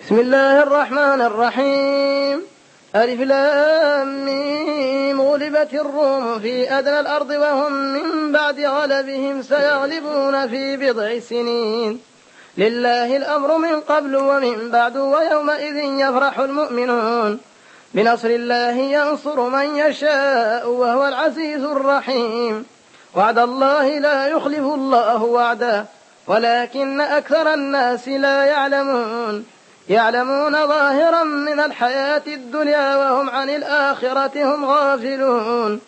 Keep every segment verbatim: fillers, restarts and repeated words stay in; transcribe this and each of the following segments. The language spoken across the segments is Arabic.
بسم الله الرحمن الرحيم. ألف لام ميم. غلبت الروم في أدنى الأرض وهم من بعد غلبهم سيغلبون في بضع سنين. لله الأمر من قبل ومن بعد ويومئذ يفرح المؤمنون بنصر الله ينصر من يشاء وهو العزيز الرحيم. وعد الله لا يخلف الله وعده ولكن أكثر الناس لا يعلمون. يعلمون ظاهرا من الحياة الدنيا وهم عن الآخرة هم غافلون.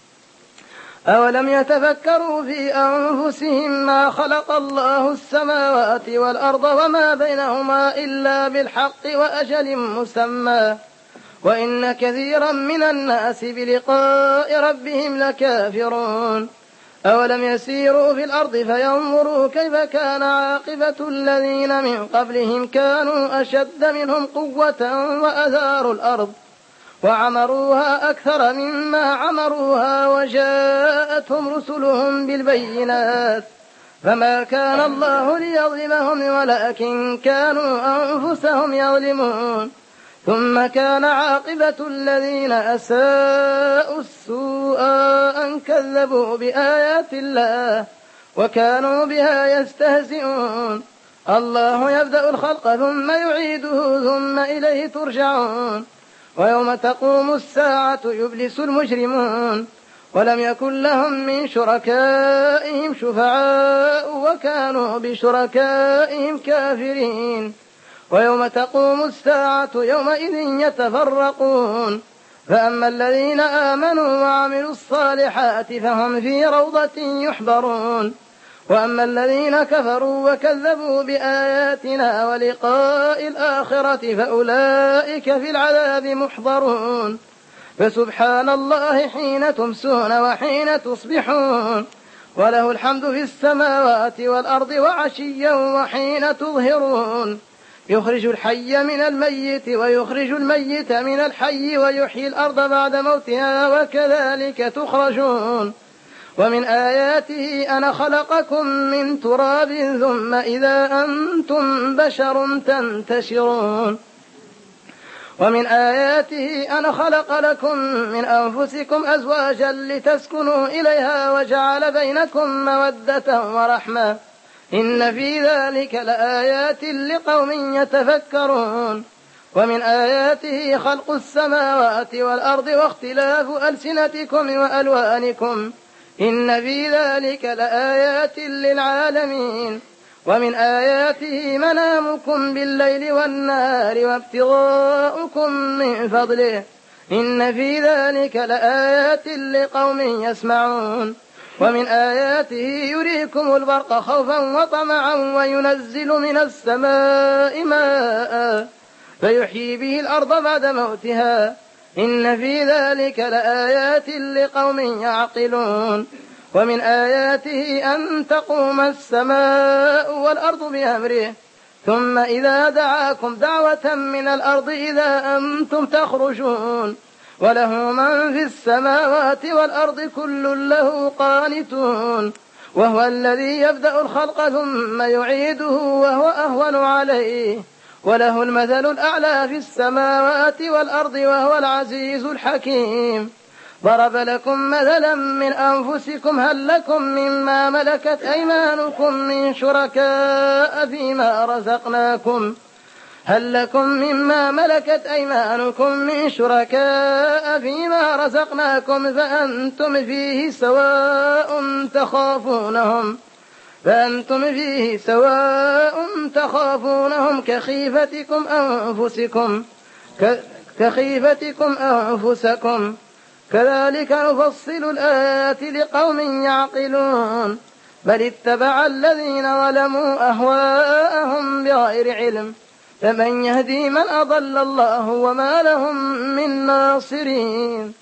أولم يتفكروا في أنفسهم ما خلق الله السماوات والأرض وما بينهما إلا بالحق وأجل مسمى وإن كثيرا من الناس بلقاء ربهم لكافرون. أولم يسيروا في الأرض فينظروا كيف كان عاقبة الذين من قبلهم كانوا أشد منهم قوة وأثاروا الأرض وعمروها أكثر مما عمروها وجاءتهم رسلهم بالبينات فما كان الله ليظلمهم ولكن كانوا أنفسهم يظلمون. ثم كان عاقبة الذين أساءوا السوء أن كذبوا بآيات الله وكانوا بها يستهزئون. الله يبدأ الخلق ثم يعيده ثم إليه ترجعون. ويوم تقوم الساعة يبلس المجرمون ولم يكن لهم من شركائهم شفعاء وكانوا بشركائهم كافرين. ويوم تقوم الساعة يومئذ يتفرقون فأما الذين آمنوا وعملوا الصالحات فهم في روضة يحبرون وأما الذين كفروا وكذبوا بآياتنا ولقاء الآخرة فأولئك في العذاب محضرون. فسبحان الله حين تمسون وحين تصبحون وله الحمد في السماوات والأرض وعشيا وحين تظهرون. يخرج الحي من الميت ويخرج الميت من الحي ويحيي الأرض بعد موتها وكذلك تخرجون. ومن آياته أن خلقكم من تراب ثم إذا أنتم بشر تنتشرون. ومن آياته أن خلق لكم من أنفسكم أزواجا لتسكنوا إليها وجعل بينكم مودة ورحمة إن في ذلك لآيات لقوم يتفكرون. ومن آياته خلق السماوات والأرض واختلاف ألسنتكم وألوانكم إن في ذلك لآيات للعالمين. ومن آياته منامكم بالليل والنهار وابتغاؤكم من فضله إن في ذلك لآيات لقوم يسمعون. ومن آياته يريكم البرق خوفا وطمعا وينزل من السماء ماء فيحيي به الأرض بعد موتها إن في ذلك لآيات لقوم يعقلون. ومن آياته أن تقوم السماء والأرض بأمره ثم إذا دعاكم دعوة من الأرض إذا أنتم تخرجون. وله من في السماوات والأرض كل له قانتون وهو الذي يبدأ الخلق ثم يعيده وهو أهون عليه وله المثل الأعلى في السماوات والأرض وهو العزيز الحكيم. ضرب لكم مثلا من أنفسكم هل لكم مما ملكت أيمانكم من شركاء فيما رزقناكم هل لكم مما ملكت أيمانكم من شركاء فيما رزقناكم فأنتم فيه سواء تخافونهم فأنتم فيه سواء تخافونهم كخيفتكم أنفسكم كخيفتكم أنفسكم كذلك نفصل الآيات لقوم يعقلون. بل اتبع الذين ظلموا أهواءهم بغير علم فمن يهدي من أضل الله وما لهم من ناصرين.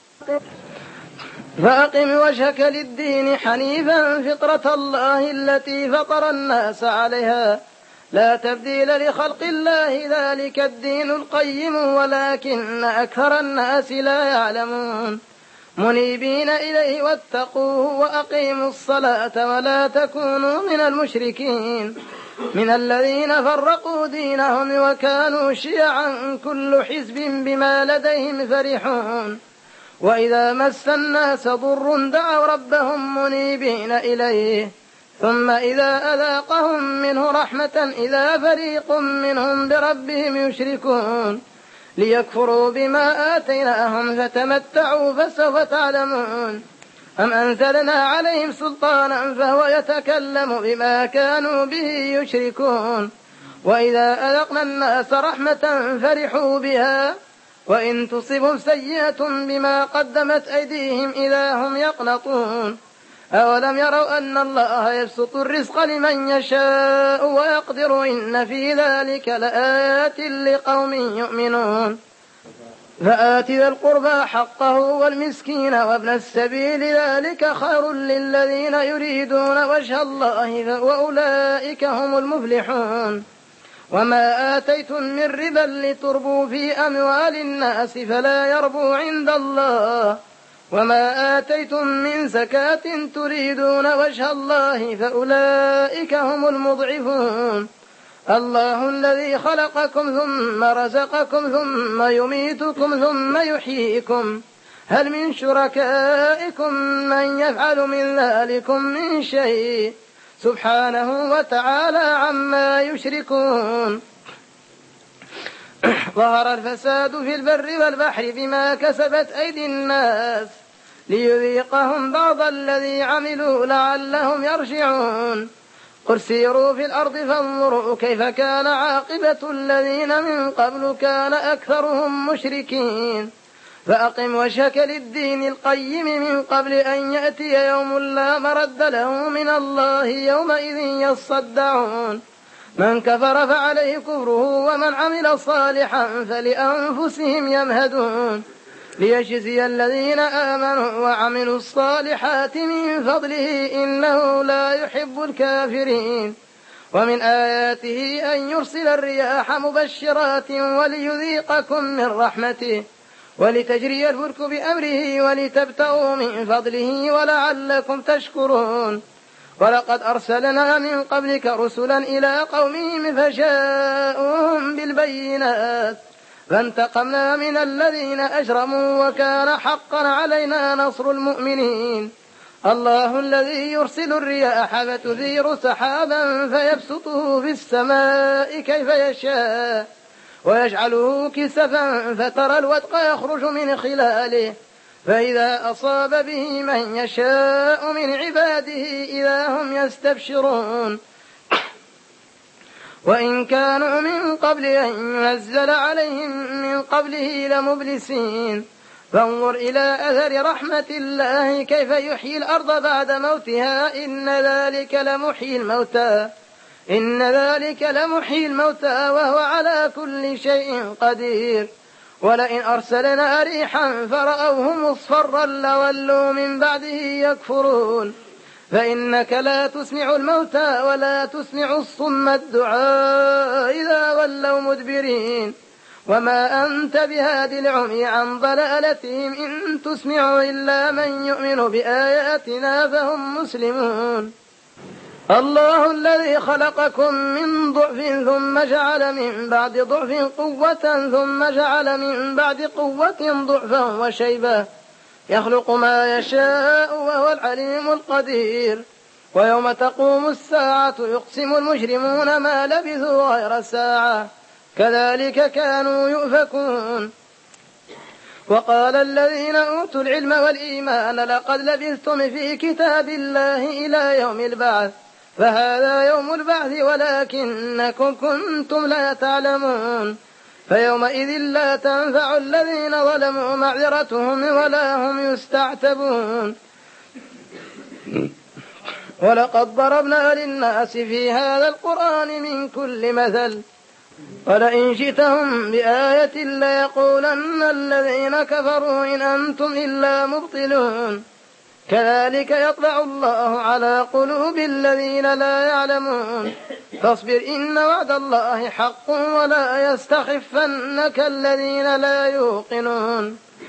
فأقم وجهك للدين حنيفا فطرة الله التي فطر الناس عليها لا تبديل لخلق الله ذلك الدين القيم ولكن أكثر الناس لا يعلمون. منيبين إليه واتقوه وأقيموا الصلاة ولا تكونوا من المشركين من الذين فرقوا دينهم وكانوا شيعا كل حزب بما لديهم فرحون وإذا مس الناس ضر دعوا ربهم منيبين إليه ثم إذا أذاقهم منه رحمة إذا فريق منهم بربهم يشركون ليكفروا بما آتيناهم فتمتعوا فسوف تعلمون أم أنزلنا عليهم سلطانا فهو يتكلم بما كانوا به يشركون وإذا أذقنا الناس رحمة فرحوا بها وإن تصبهم سيئة بما قدمت أيديهم إذا هم يقنطون أولم يروا أن الله يبسط الرزق لمن يشاء ويقدر إن في ذلك لآيات لقوم يؤمنون فآت ذا القربى حقه والمسكين وابن السبيل ذلك خير للذين يريدون وجه الله وأولئك هم المفلحون وما آتيتم من ربا لتربوا في أموال الناس فلا يربو عند الله وما آتيتم من زكاة تريدون وجه الله فأولئك هم المضعفون الله الذي خلقكم ثم رزقكم ثم يميتكم ثم يحييكم هل من شركائكم من يفعل من ذلكم من شيء سبحانه وتعالى عما يشركون ظهر الفساد في البر والبحر بما كسبت أيدي الناس ليذيقهم بعض الذي عملوا لعلهم يرجعون قل سيروا في الأرض فانظروا كيف كان عاقبة الذين من قبل كان أكثرهم مشركين فأقم وجهك للدين القيم من قبل أن يأتي يوم لا مرد له من الله يومئذ يصدعون من كفر فعليه كفره ومن عمل صالحا فلأنفسهم يمهدون ليجزي الذين آمنوا وعملوا الصالحات من فضله إنه لا يحب الكافرين ومن آياته أن يرسل الرياح مبشرات وليذيقكم من رحمته ولتجري الفلك بأمره ولتبتغوا من فضله ولعلكم تشكرون ولقد أرسلنا من قبلك رسلا إلى قومهم فجاءوهم بالبينات فانتقمنا من الذين أجرموا وكان حقا علينا نصر المؤمنين الله الذي يرسل الرياح فتثير سحابا فيبسطه في السماء كيف يشاء ويجعله كسفا فترى الودق يخرج من خلاله فإذا أصاب به من يشاء من عباده إذا هم يستبشرون وإن كانوا من قبل أن ينزل عليهم من قبله لمبلسين فانظر إلى أثر رحمة الله كيف يحيي الأرض بعد موتها إن ذلك لمحيي الموتى إن ذلك لمحيي الموتى وهو على كل شيء قدير ولئن أرسلنا ريحا فرأوه مصفرا لولوا من بعده يكفرون فإنك لا تسمع الموتى ولا تسمع الصم الدعاء إذا ولوا مدبرين وما أنت بهادي العمي عن ضلالتهم إن تسمع إلا من يؤمن بآياتنا فهم مسلمون الله الذي خلقكم من ضعف ثم جعل من بعد ضعف قوة ثم جعل من بعد قوة ضعفا وشيبا يخلق ما يشاء وهو العليم القدير ويوم تقوم الساعة يقسم المجرمون ما لبثوا غير ساعة كذلك كانوا يؤفكون وقال الذين أوتوا العلم والإيمان لقد لبثتم في كتاب الله إلى يوم البعث فهذا يوم البعث ولكنكم كنتم لا تعلمون فيومئذ لا تنفع الذين ظلموا معذرتهم ولا هم يستعتبون ولقد ضربنا للناس في هذا القرآن من كل مثل ولئن جئتهم بآية ليقولن الذين كفروا إن أنتم إلا مبطلون كذلك يطبع الله على قلوب الذين لا يعلمون فاصبر إن وعد الله حق ولا يستخفنك الذين لا يوقنون